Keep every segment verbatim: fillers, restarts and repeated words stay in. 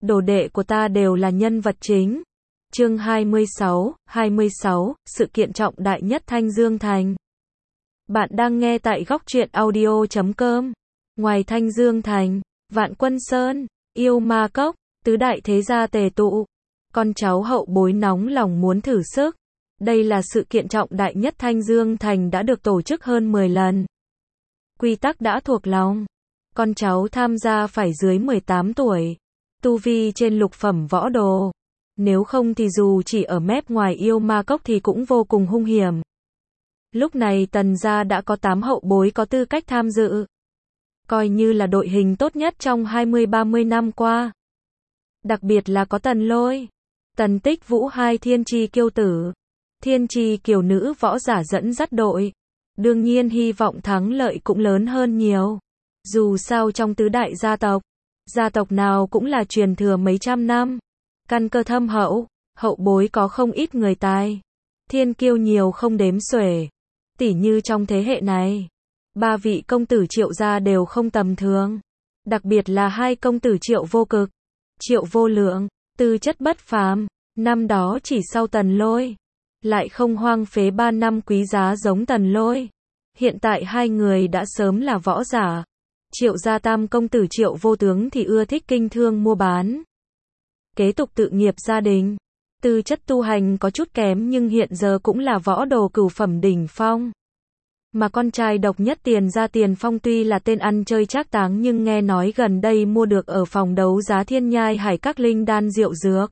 đồ đệ của ta đều là nhân vật chính. Chương hai mươi sáu, hai mươi sáu, sự kiện trọng đại nhất Thanh Dương Thành. Bạn đang nghe tại góc truyện audio chấm com. Ngoài Thanh Dương Thành, Vạn Quân Sơn, Yêu Ma Cốc, tứ đại thế gia tề tụ. Con cháu hậu bối nóng lòng muốn thử sức. Đây là sự kiện trọng đại nhất Thanh Dương Thành đã được tổ chức hơn mười lần. Quy tắc đã thuộc lòng. Con cháu tham gia phải dưới mười tám tuổi. Tu vi trên lục phẩm võ đồ. Nếu không thì dù chỉ ở mép ngoài Yêu Ma Cốc thì cũng vô cùng hung hiểm. Lúc này Tần gia đã có tám hậu bối có tư cách tham dự. Coi như là đội hình tốt nhất trong hai mươi ba mươi năm qua. Đặc biệt là có Tần Lôi, Tần Tích Vũ, hai thiên chi kiêu tử, thiên chi kiều nữ võ giả dẫn dắt đội. Đương nhiên hy vọng thắng lợi cũng lớn hơn nhiều. Dù sao trong tứ đại gia tộc, gia tộc nào cũng là truyền thừa mấy trăm năm. Căn cơ thâm hậu, hậu bối có không ít người tài. Thiên kiêu nhiều không đếm xuể. Tỉ như trong thế hệ này, ba vị công tử Triệu gia đều không tầm thường. Đặc biệt là hai công tử Triệu Vô Cực, Triệu Vô Lượng, tư chất bất phàm. Năm đó chỉ sau Tần Lôi, lại không hoang phế ba năm quý giá giống Tần Lôi. Hiện tại hai người đã sớm là võ giả. Triệu gia tam công tử Triệu Vô Tướng thì ưa thích kinh thương mua bán, kế tục tự nghiệp gia đình. Tư chất tu hành có chút kém nhưng hiện giờ cũng là võ đồ cửu phẩm đỉnh phong. Mà con trai độc nhất Tiền gia Tiền Phong tuy là tên ăn chơi trác táng nhưng nghe nói gần đây mua được ở phòng đấu giá Thiên Nhai Hải các linh đan diệu dược.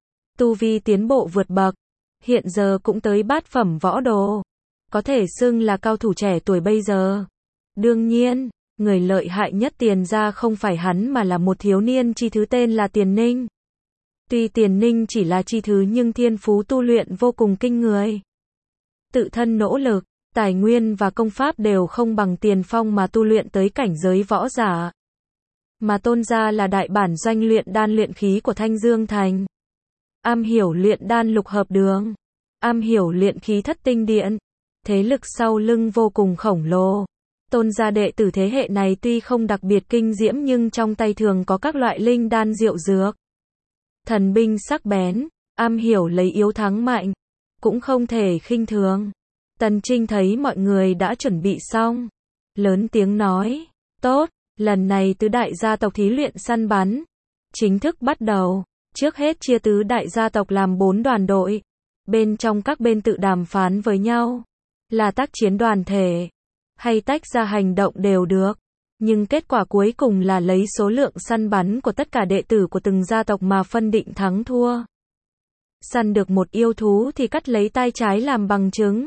Tu vi tiến bộ vượt bậc, hiện giờ cũng tới bát phẩm võ đồ. Có thể xưng là cao thủ trẻ tuổi bây giờ. Đương nhiên, người lợi hại nhất Tiền gia không phải hắn mà là một thiếu niên chi thứ tên là Tiền Ninh. Tuy Tiền Ninh chỉ là chi thứ nhưng thiên phú tu luyện vô cùng kinh người. Tự thân nỗ lực, tài nguyên và công pháp đều không bằng Tiền Phong mà tu luyện tới cảnh giới võ giả. Mà Tôn gia là đại bản doanh luyện đan luyện khí của Thanh Dương Thành. Am hiểu luyện đan lục hợp đường, am hiểu luyện khí thất tinh điện. Thế lực sau lưng vô cùng khổng lồ. Tôn gia đệ tử thế hệ này tuy không đặc biệt kinh diễm nhưng trong tay thường có các loại linh đan diệu dược. Thần binh sắc bén, am hiểu lấy yếu thắng mạnh, cũng không thể khinh thường. Tần Trinh thấy mọi người đã chuẩn bị xong, lớn tiếng nói, tốt, lần này tứ đại gia tộc thí luyện săn bắn, chính thức bắt đầu. Trước hết chia tứ đại gia tộc làm bốn đoàn đội, bên trong các bên tự đàm phán với nhau, là tác chiến đoàn thể, hay tách ra hành động đều được. Nhưng kết quả cuối cùng là lấy số lượng săn bắn của tất cả đệ tử của từng gia tộc mà phân định thắng thua. Săn được một yêu thú thì cắt lấy tai trái làm bằng chứng.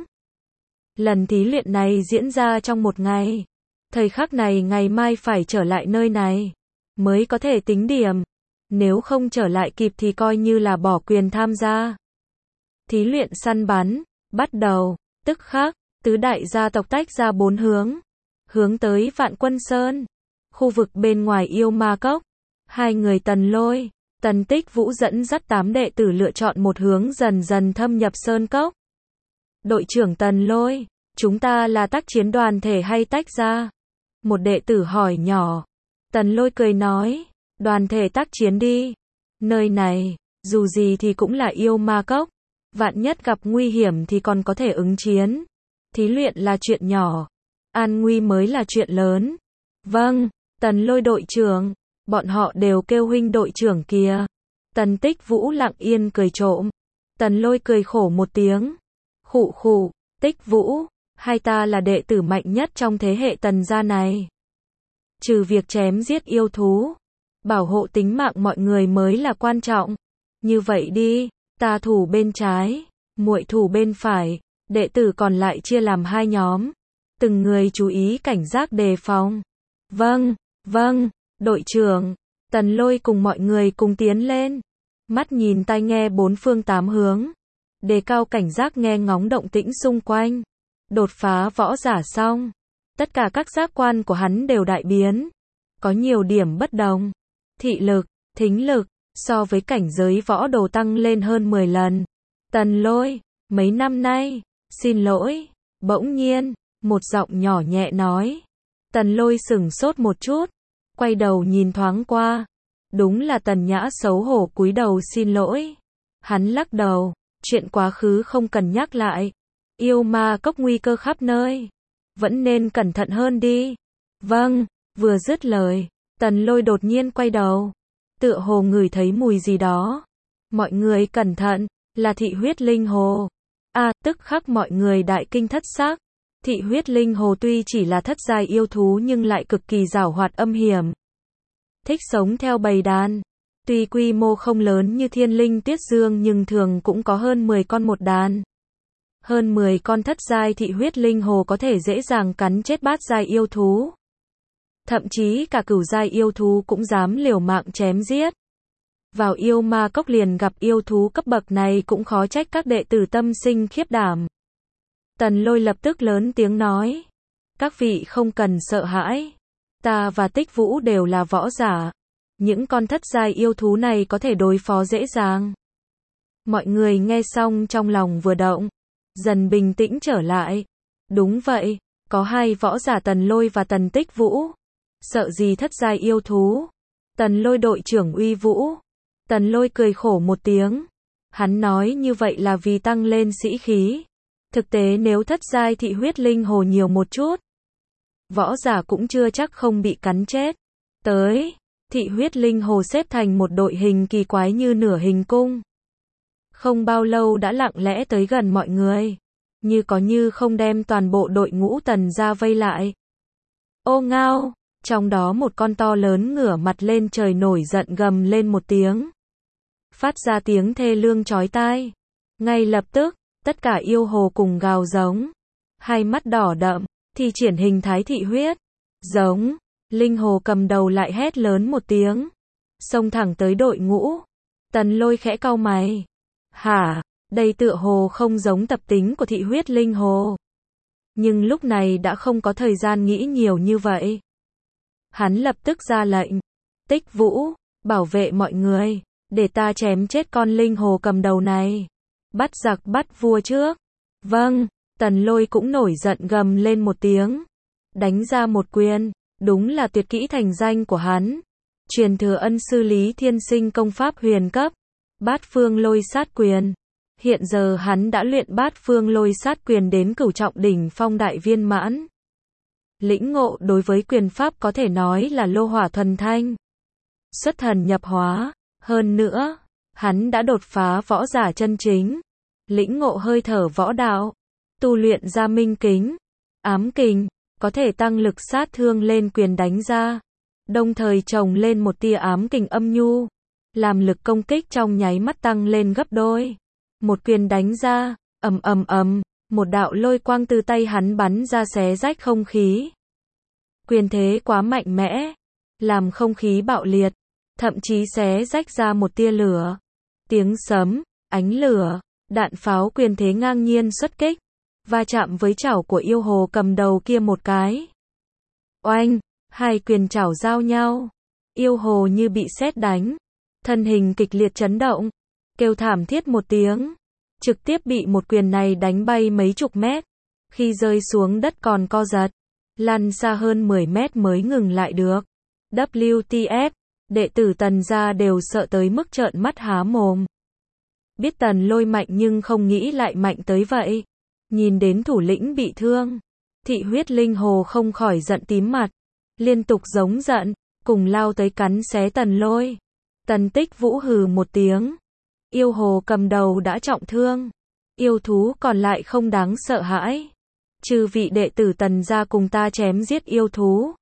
Lần thí luyện này diễn ra trong một ngày. Thời khắc này ngày mai phải trở lại nơi này, mới có thể tính điểm. Nếu không trở lại kịp thì coi như là bỏ quyền tham gia. Thí luyện săn bắn, bắt đầu, tức khắc, tứ đại gia tộc tách ra bốn hướng. Hướng tới Vạn Quân Sơn, khu vực bên ngoài Yêu Ma Cốc. Hai người Tần Lôi, Tần Tích Vũ dẫn dắt tám đệ tử lựa chọn một hướng dần dần thâm nhập Sơn Cốc. Đội trưởng Tần Lôi, chúng ta là tác chiến đoàn thể hay tách ra? Một đệ tử hỏi nhỏ. Tần Lôi cười nói, đoàn thể tác chiến đi. Nơi này, dù gì thì cũng là Yêu Ma Cốc. Vạn nhất gặp nguy hiểm thì còn có thể ứng chiến. Thí luyện là chuyện nhỏ, an nguy mới là chuyện lớn. Vâng, Tần Lôi đội trưởng. Bọn họ đều kêu huynh đội trưởng kìa. Tần Tích Vũ lặng yên cười trộm. Tần Lôi cười khổ một tiếng. Khụ khụ, Tích Vũ, hai ta là đệ tử mạnh nhất trong thế hệ Tần gia này. Trừ việc chém giết yêu thú, bảo hộ tính mạng mọi người mới là quan trọng. Như vậy đi, ta thủ bên trái, muội thủ bên phải, đệ tử còn lại chia làm hai nhóm. Từng người chú ý cảnh giác đề phòng. Vâng, vâng, đội trưởng. Tần Lôi cùng mọi người cùng tiến lên. Mắt nhìn tai nghe bốn phương tám hướng. Đề cao cảnh giác nghe ngóng động tĩnh xung quanh. Đột phá võ giả xong, tất cả các giác quan của hắn đều đại biến. Có nhiều điểm bất đồng. Thị lực, thính lực, so với cảnh giới võ đồ tăng lên hơn mười lần. Tần Lôi, mấy năm nay, xin lỗi. Bỗng nhiên, một giọng nhỏ nhẹ nói. Tần Lôi sửng sốt một chút, quay đầu nhìn thoáng qua. Đúng là Tần Nhã xấu hổ cúi đầu xin lỗi. Hắn lắc đầu, chuyện quá khứ không cần nhắc lại. Yêu ma cốc nguy cơ khắp nơi. Vẫn nên cẩn thận hơn đi. Vâng, vừa dứt lời, Tần Lôi đột nhiên quay đầu. Tựa hồ ngửi thấy mùi gì đó. Mọi người cẩn thận, là thị huyết linh hồ. À, tức khắc mọi người đại kinh thất sắc. Thị huyết linh hồ tuy chỉ là thất giai yêu thú nhưng lại cực kỳ giảo hoạt âm hiểm. Thích sống theo bầy đàn. Tuy quy mô không lớn như thiên linh tuyết dương nhưng thường cũng có hơn mười con một đàn. Hơn mười con thất giai thị huyết linh hồ có thể dễ dàng cắn chết bát giai yêu thú. Thậm chí cả cửu giai yêu thú cũng dám liều mạng chém giết. Vào yêu ma cốc liền gặp yêu thú cấp bậc này cũng khó trách các đệ tử tâm sinh khiếp đảm. Tần Lôi lập tức lớn tiếng nói. Các vị không cần sợ hãi. Ta và Tích Vũ đều là võ giả. Những con thất giai yêu thú này có thể đối phó dễ dàng. Mọi người nghe xong trong lòng vừa động. Dần bình tĩnh trở lại. Đúng vậy, có hai võ giả Tần Lôi và Tần Tích Vũ. Sợ gì thất giai yêu thú. Tần Lôi đội trưởng uy vũ. Tần Lôi cười khổ một tiếng. Hắn nói như vậy là vì tăng lên sĩ khí. Thực tế nếu thất giai thị huyết linh hồ nhiều một chút, võ giả cũng chưa chắc không bị cắn chết. Tới, thị huyết linh hồ xếp thành một đội hình kỳ quái như nửa hình cung. Không bao lâu đã lặng lẽ tới gần mọi người. Như có như không đem toàn bộ đội ngũ Tần ra vây lại. Ô ngao, trong đó một con to lớn ngửa mặt lên trời nổi giận gầm lên một tiếng. Phát ra tiếng thê lương chói tai. Ngay lập tức, tất cả yêu hồ cùng gào giống. Hai mắt đỏ đậm, thì triển hình thái thị huyết. Giống, linh hồ cầm đầu lại hét lớn một tiếng. Xông thẳng tới đội ngũ. Tần Lôi khẽ cau mày. Hả, đây tựa hồ không giống tập tính của thị huyết linh hồ. Nhưng lúc này đã không có thời gian nghĩ nhiều như vậy. Hắn lập tức ra lệnh. Tích Vũ, bảo vệ mọi người, để ta chém chết con linh hồ cầm đầu này. Bắt giặc bắt vua trước. Vâng, Tần Lôi cũng nổi giận gầm lên một tiếng. Đánh ra một quyền, đúng là tuyệt kỹ thành danh của hắn. Truyền thừa ân sư Lý Thiên Sinh công pháp huyền cấp. Bát phương lôi sát quyền. Hiện giờ hắn đã luyện bát phương lôi sát quyền đến cửu trọng đỉnh phong đại viên mãn. Lĩnh ngộ đối với quyền pháp có thể nói là lô hỏa thuần thanh. Xuất thần nhập hóa. Hơn nữa, hắn đã đột phá võ giả chân chính. Lĩnh ngộ hơi thở võ đạo. Tu luyện ra minh kính, ám kình, có thể tăng lực sát thương lên quyền đánh ra. Đồng thời trồng lên một tia ám kình âm nhu. Làm lực công kích trong nháy mắt tăng lên gấp đôi. Một quyền đánh ra, ầm ầm ầm, một đạo lôi quang từ tay hắn bắn ra xé rách không khí. Quyền thế quá mạnh mẽ, làm không khí bạo liệt, thậm chí xé rách ra một tia lửa. Tiếng sấm, ánh lửa, đạn pháo quyền thế ngang nhiên xuất kích, va chạm với chảo của yêu hồ cầm đầu kia một cái. Oanh, hai quyền chảo giao nhau, yêu hồ như bị sét đánh, thân hình kịch liệt chấn động, kêu thảm thiết một tiếng, trực tiếp bị một quyền này đánh bay mấy chục mét, khi rơi xuống đất còn co giật, lăn xa hơn mười mét mới ngừng lại được. W T F, đệ tử Tần gia đều sợ tới mức trợn mắt há mồm. Biết Tần Lôi mạnh nhưng không nghĩ lại mạnh tới vậy. Nhìn đến thủ lĩnh bị thương, thị huyết linh hồ không khỏi giận tím mặt, liên tục giống giận, cùng lao tới cắn xé Tần Lôi. Tần Tích Vũ hừ một tiếng. Yêu hồ cầm đầu đã trọng thương, yêu thú còn lại không đáng sợ hãi. Chư vị đệ tử Tần gia cùng ta chém giết yêu thú.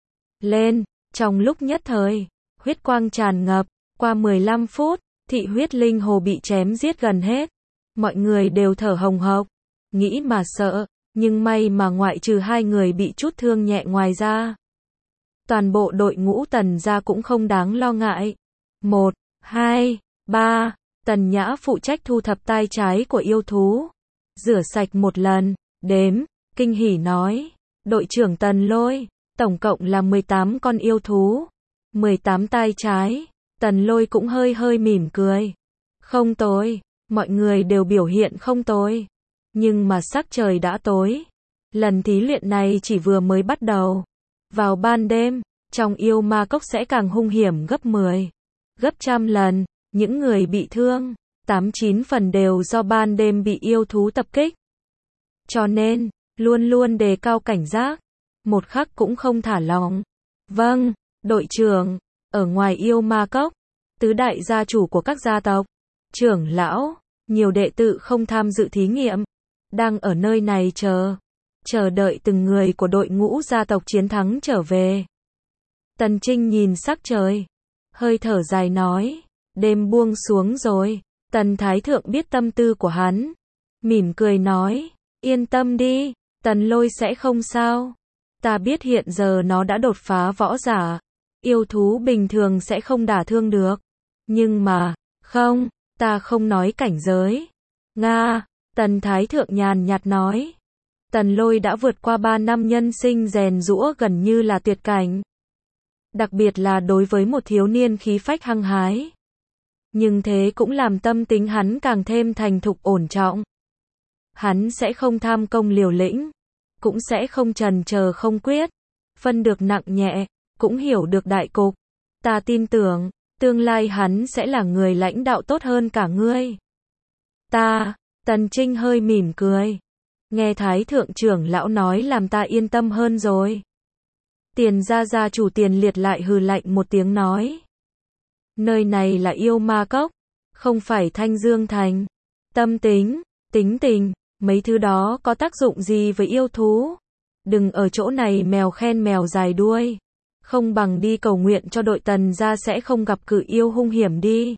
Lên, trong lúc nhất thời, huyết quang tràn ngập, qua mười lăm phút, thị huyết linh hồ bị chém giết gần hết. Mọi người đều thở hồng hộc, nghĩ mà sợ, nhưng may mà ngoại trừ hai người bị chút thương nhẹ ngoài ra. Toàn bộ đội ngũ Tần gia cũng không đáng lo ngại. Một, hai, ba, Tần Nhã phụ trách thu thập tai trái của yêu thú. Rửa sạch một lần, đếm, kinh hỉ nói. Đội trưởng Tần Lôi, tổng cộng là mười tám con yêu thú. mười tám tai trái. Tần Lôi cũng hơi hơi mỉm cười. Không tồi, mọi người đều biểu hiện không tồi. Nhưng mà sắc trời đã tối. Lần thí luyện này chỉ vừa mới bắt đầu. Vào ban đêm, trong yêu ma cốc sẽ càng hung hiểm gấp mười. Gấp trăm lần, những người bị thương, tám chín phần đều do ban đêm bị yêu thú tập kích. Cho nên, luôn luôn đề cao cảnh giác, một khắc cũng không thả lỏng. Vâng, đội trưởng, ở ngoài yêu ma cốc, tứ đại gia chủ của các gia tộc, trưởng lão, nhiều đệ tử không tham dự thí nghiệm, đang ở nơi này chờ, chờ đợi từng người của đội ngũ gia tộc chiến thắng trở về. Tần Trinh nhìn sắc trời, hơi thở dài nói, đêm buông xuống rồi. Tần Thái Thượng biết tâm tư của hắn, mỉm cười nói, yên tâm đi, Tần Lôi sẽ không sao. Ta biết hiện giờ nó đã đột phá võ giả, yêu thú bình thường sẽ không đả thương được. Nhưng mà, không, ta không nói cảnh giới. Nga, Tần Thái Thượng nhàn nhạt nói. Tần Lôi đã vượt qua ba năm nhân sinh rèn giũa gần như là tuyệt cảnh. Đặc biệt là đối với một thiếu niên khí phách hăng hái. Nhưng thế cũng làm tâm tính hắn càng thêm thành thục ổn trọng. Hắn sẽ không tham công liều lĩnh, cũng sẽ không chần chờ không quyết, phân được nặng nhẹ, cũng hiểu được đại cục. Ta tin tưởng, tương lai hắn sẽ là người lãnh đạo tốt hơn cả ngươi. Ta, Tần Trinh hơi mỉm cười. Nghe Thái Thượng trưởng lão nói làm ta yên tâm hơn rồi. Tiền gia gia chủ Tiền Liệt lại hừ lạnh một tiếng nói. Nơi này là yêu ma cốc, không phải Thanh Dương Thành. Tâm tính, tính tình, mấy thứ đó có tác dụng gì với yêu thú? Đừng ở chỗ này mèo khen mèo dài đuôi. Không bằng đi cầu nguyện cho đội Tần gia sẽ không gặp cự yêu hung hiểm đi.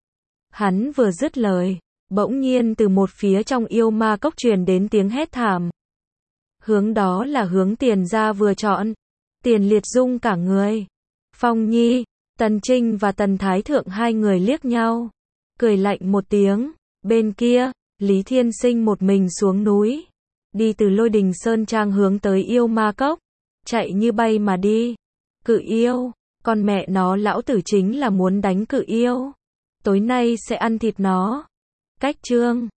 Hắn vừa dứt lời, bỗng nhiên từ một phía trong yêu ma cốc truyền đến tiếng hét thảm. Hướng đó là hướng Tiền gia vừa chọn. Tiền Liệt rung cả người. Phong Nhi, Tần Trinh và Tần Thái Thượng hai người liếc nhau, cười lạnh một tiếng. Bên kia, Lý Thiên Sinh một mình xuống núi, đi từ Lôi Đình Sơn Trang hướng tới yêu ma cốc, chạy như bay mà đi. Cự yêu, con mẹ nó lão tử chính là muốn đánh cự yêu. Tối nay sẽ ăn thịt nó. Cách chương